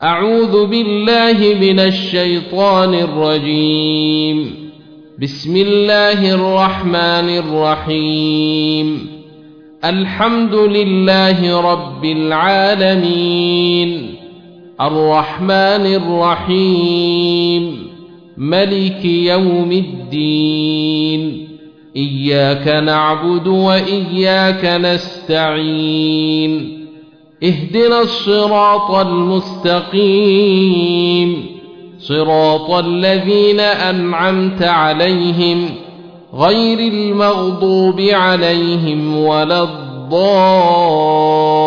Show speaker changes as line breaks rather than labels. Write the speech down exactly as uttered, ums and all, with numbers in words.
أعوذ بالله من الشيطان الرجيم. بسم الله الرحمن الرحيم. الحمد لله رب العالمين، الرحمن الرحيم، ملك يوم الدين. إياك نعبد وإياك نستعين. اهدنا الصراط المستقيم، صراط الذين أنعمت عليهم غير المغضوب عليهم ولا الضالين.